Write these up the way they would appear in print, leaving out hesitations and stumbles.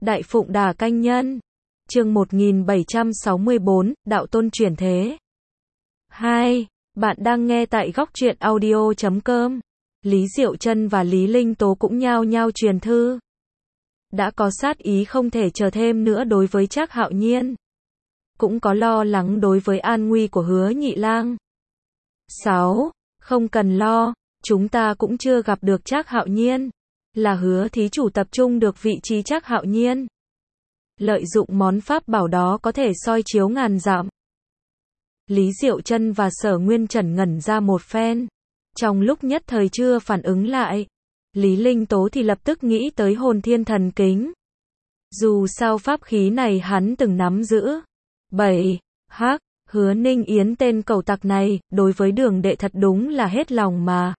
Đại Phụng Đà Canh Nhân. Chương 1764, Đạo Tôn chuyển thế. 2. Bạn đang nghe tại góc truyện audio.com. Lý Diệu Chân và Lý Linh Tố cũng nhao nhao truyền thư. Đã có sát ý không thể chờ thêm nữa đối với Trác Hạo Nhiên. Cũng có lo lắng đối với an nguy của Hứa Nhị Lang. 6. Không cần lo, chúng ta cũng chưa gặp được Trác Hạo Nhiên. Là Hứa thí chủ tập trung được vị trí Trác Hạo Nhiên. Lợi dụng món pháp bảo đó có thể soi chiếu ngàn dặm. Lý Diệu Chân và Sở Nguyên Trần ngẩn ra một phen. Trong lúc nhất thời chưa phản ứng lại. Lý Linh Tố thì lập tức nghĩ tới Hồn Thiên Thần Kính. Dù sao pháp khí này hắn từng nắm giữ. 7. Hứa Ninh Yến tên cẩu tặc này, đối với Đường Đệ thật đúng là hết lòng mà.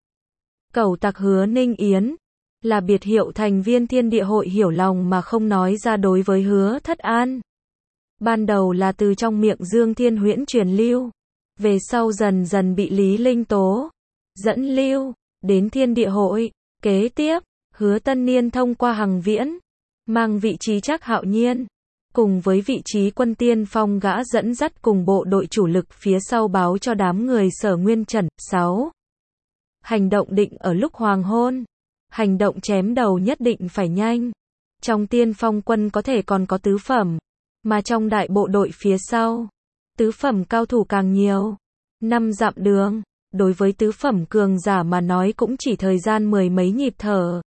Cẩu tặc Hứa Ninh Yến là biệt hiệu thành viên Thiên Địa Hội hiểu lòng mà không nói ra đối với Hứa Thất An. Ban đầu là từ trong miệng Dương Thiên Huyễn truyền lưu, về sau dần dần bị Lý Linh Tố dẫn lưu đến Thiên Địa Hội. Kế tiếp, Hứa Tân Niên thông qua Hằng Viễn mang vị trí Trác Hạo Nhiên cùng với vị trí quân tiên phong gã dẫn dắt cùng bộ đội chủ lực phía sau báo cho đám người Sở Nguyên Trần. 6. Hành động định ở lúc hoàng hôn. Hành động chém đầu nhất định phải nhanh. Trong tiên phong quân có thể còn có tứ phẩm, mà trong đại bộ đội phía sau, tứ phẩm cao thủ càng nhiều. 5 dặm đường, đối với tứ phẩm cường giả mà nói cũng chỉ thời gian 10 mấy nhịp thở.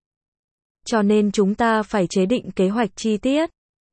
Cho nên chúng ta phải chế định kế hoạch chi tiết.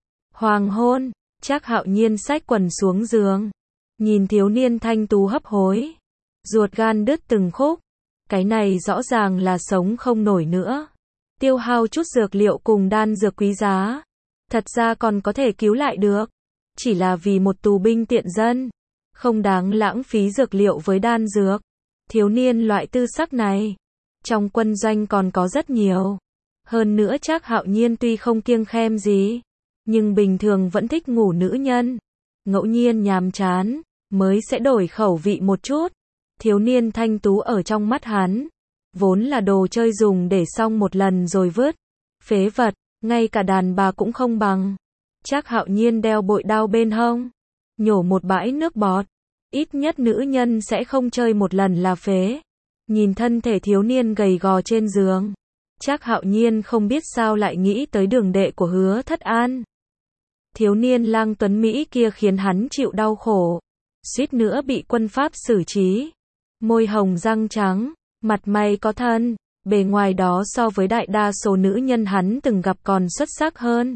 Hoàng hôn, Trác Hạo Nhiên xách quần xuống giường, nhìn thiếu niên thanh tú hấp hối, ruột gan đứt từng khúc. Cái này rõ ràng là sống không nổi nữa. Tiêu hao chút dược liệu cùng đan dược quý giá. Thật ra còn có thể cứu lại được. Chỉ là vì một tù binh tiện dân. Không đáng lãng phí dược liệu với đan dược. Thiếu niên loại tư sắc này, trong quân doanh còn có rất nhiều. Hơn nữa Trác Hạo Nhiên tuy không kiêng khem gì, nhưng bình thường vẫn thích ngủ nữ nhân. Ngẫu nhiên nhàm chán, mới sẽ đổi khẩu vị một chút. Thiếu niên thanh tú ở trong mắt hắn, vốn là đồ chơi dùng để xong một lần rồi vứt. Phế vật, ngay cả đàn bà cũng không bằng. Trác Hạo Nhiên đeo bội đao bên hông, nhổ một bãi nước bọt. Ít nhất nữ nhân sẽ không chơi một lần là phế. Nhìn thân thể thiếu niên gầy gò trên giường, Trác Hạo Nhiên không biết sao lại nghĩ tới Đường Đệ của Hứa Thất An. Thiếu niên lang tuấn Mỹ kia khiến hắn chịu đau khổ, suýt nữa bị quân pháp xử trí. Môi hồng răng trắng, mặt mày có thân, bề ngoài đó so với đại đa số nữ nhân hắn từng gặp còn xuất sắc hơn.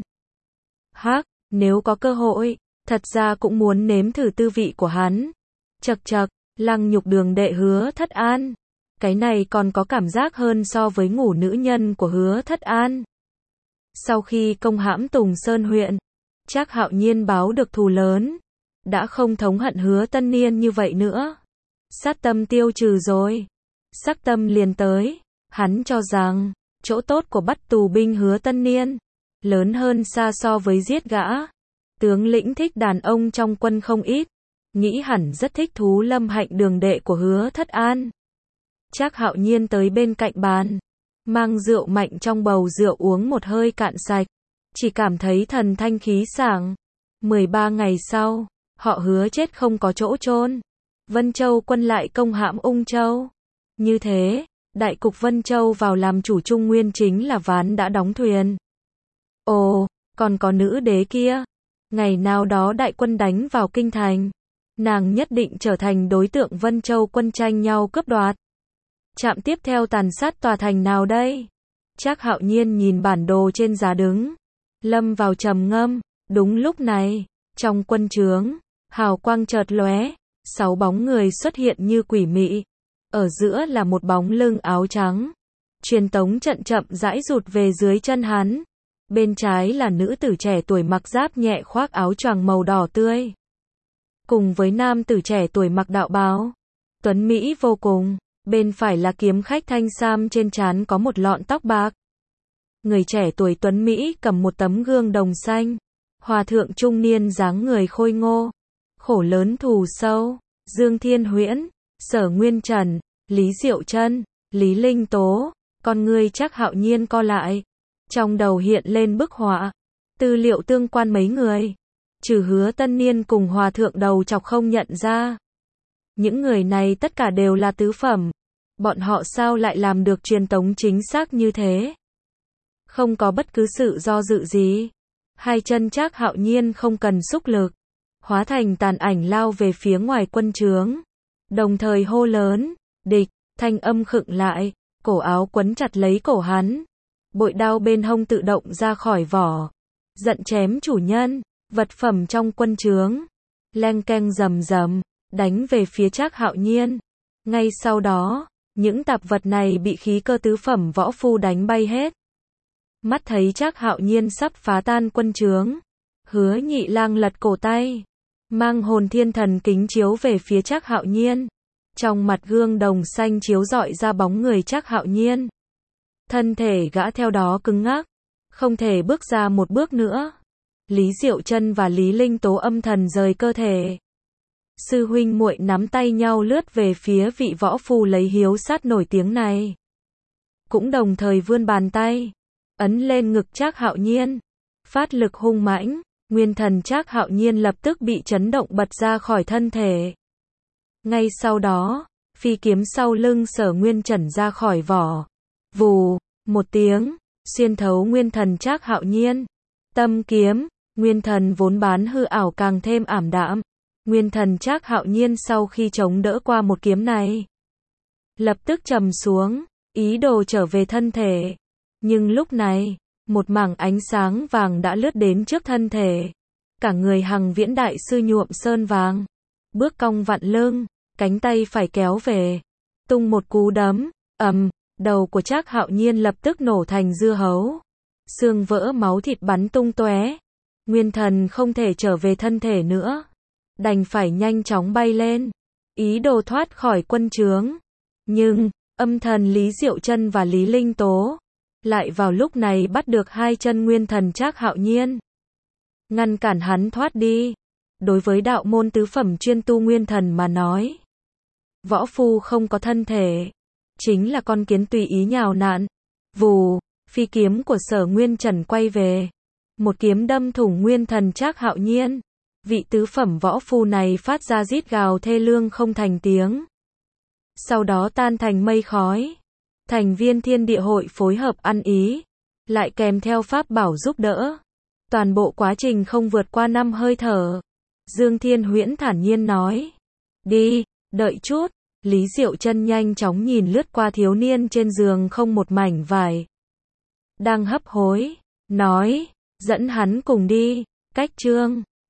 Nếu có cơ hội, thật ra cũng muốn nếm thử tư vị của hắn. Chậc chậc, lăng nhục Đường Đệ Hứa Thất An. Cái này còn có cảm giác hơn so với ngủ nữ nhân của Hứa Thất An. Sau khi công hãm Tùng Sơn huyện, Trác Hạo Nhiên báo được thù lớn, đã không thống hận Hứa Tân Niên như vậy nữa. Sát tâm tiêu trừ rồi, sắc tâm liền tới. Hắn cho rằng chỗ tốt của bắt tù binh Hứa Tân Niên lớn hơn xa so với giết gã. Tướng lĩnh thích đàn ông trong quân không ít, nghĩ hẳn rất thích thú lâm hạnh Đường Đệ của Hứa Thất An. Trác Hạo Nhiên tới bên cạnh bàn, mang rượu mạnh trong bầu rượu uống một hơi cạn sạch, chỉ cảm thấy thần thanh khí sảng. 13 ngày sau, họ Hứa chết không có chỗ chôn. Vân Châu quân lại công hãm Ung Châu. Như thế, đại cục Vân Châu vào làm chủ Trung Nguyên chính là ván đã đóng thuyền. Ồ, còn có nữ đế kia. Ngày nào đó đại quân đánh vào kinh thành, nàng nhất định trở thành đối tượng Vân Châu quân tranh nhau cướp đoạt. Trạm tiếp theo tàn sát tòa thành nào đây? Trác Hạo Nhiên nhìn bản đồ trên giá đứng, lâm vào trầm ngâm. Đúng lúc này, trong quân trướng, hào quang chợt lóe, 6 bóng người xuất hiện như quỷ mị. Ở giữa là một bóng lưng áo trắng. Truyền tống trận chậm rãi rụt về dưới chân hắn. Bên trái là nữ tử trẻ tuổi mặc giáp nhẹ khoác áo choàng màu đỏ tươi, cùng với nam tử trẻ tuổi mặc đạo bào, tuấn mỹ vô cùng. Bên phải là kiếm khách thanh sam, trên trán có một lọn tóc bạc. Người trẻ tuổi tuấn mỹ cầm một tấm gương đồng xanh. Hòa thượng trung niên dáng người khôi ngô, khổ lớn thù sâu, Dương Thiên Huyễn, Sở Nguyên Trần, Lý Diệu Chân, Lý Linh Tố. Con ngươi Trác Hạo Nhiên co lại, trong đầu hiện lên bức họa. Tư liệu tương quan mấy người. Trừ Hứa Tân Niên cùng Hòa thượng đầu chọc không nhận ra. Những người này tất cả đều là tứ phẩm. Bọn họ sao lại làm được truyền tống chính xác như thế? Không có bất cứ sự do dự gì. Hai chân Trác Hạo Nhiên không cần xúc lực. Hóa thành tàn ảnh lao về phía ngoài quân trướng. Đồng thời hô lớn, địch, thanh âm khựng lại, cổ áo quấn chặt lấy cổ hắn. Bội đao bên hông tự động ra khỏi vỏ. Giận chém chủ nhân, vật phẩm trong quân trướng. Leng keng rầm rầm, đánh về phía Trác Hạo Nhiên. Ngay sau đó, những tạp vật này bị khí cơ tứ phẩm võ phu đánh bay hết. Mắt thấy Trác Hạo Nhiên sắp phá tan quân trướng. Hứa Nhị Lang lật cổ tay. Mang hồn thiên thần kính chiếu về phía Trác Hạo Nhiên. Trong mặt gương đồng xanh chiếu rọi ra bóng người Trác Hạo Nhiên. Thân thể gã theo đó cứng ngắc. Không thể bước ra một bước nữa. Lý Diệu Chân và Lý Linh Tố âm thần rời cơ thể. Sư huynh muội nắm tay nhau lướt về phía vị võ phu lấy hiếu sát nổi tiếng này. Cũng đồng thời vươn bàn tay. Ấn lên ngực Trác Hạo Nhiên. Phát lực hung mãnh. Nguyên thần Trác Hạo Nhiên lập tức bị chấn động bật ra khỏi thân thể. Ngay sau đó, phi kiếm sau lưng Sở Nguyên Trần ra khỏi vỏ. Vù, một tiếng, xuyên thấu nguyên thần Trác Hạo Nhiên. Tâm kiếm, nguyên thần vốn bán hư ảo càng thêm ảm đạm. Nguyên thần Trác Hạo Nhiên sau khi chống đỡ qua một kiếm này, lập tức trầm xuống, ý đồ trở về thân thể. Nhưng lúc này, một mảng ánh sáng vàng đã lướt đến trước thân thể. Cả người Hằng Viễn đại sư nhuộm sơn vàng. Bước cong vặn lưng, cánh tay phải kéo về. Tung một cú đấm, đầu của Trác Hạo Nhiên lập tức nổ thành dưa hấu. Xương vỡ máu thịt bắn tung tóe. Nguyên thần không thể trở về thân thể nữa. Đành phải nhanh chóng bay lên. Ý đồ thoát khỏi quân trướng. Nhưng, âm thần Lý Diệu Chân và Lý Linh Tố lại vào lúc này bắt được hai chân nguyên thần Trác Hạo Nhiên. Ngăn cản hắn thoát đi. Đối với đạo môn tứ phẩm chuyên tu nguyên thần mà nói, võ phu không có thân thể, chính là con kiến tùy ý nhào nặn. Vù, phi kiếm của Sở Nguyên Trần quay về. Một kiếm đâm thủng nguyên thần Trác Hạo Nhiên. Vị tứ phẩm võ phu này phát ra rít gào thê lương không thành tiếng. Sau đó tan thành mây khói. Thành viên Thiên Địa Hội phối hợp ăn ý, lại kèm theo pháp bảo giúp đỡ. Toàn bộ quá trình không vượt qua 5 hơi thở. Dương Thiên Huyễn thản nhiên nói. Đi, đợi chút. Lý Diệu Chân nhanh chóng nhìn lướt qua thiếu niên trên giường không một mảnh vải đang hấp hối, nói, dẫn hắn cùng đi. Cách chương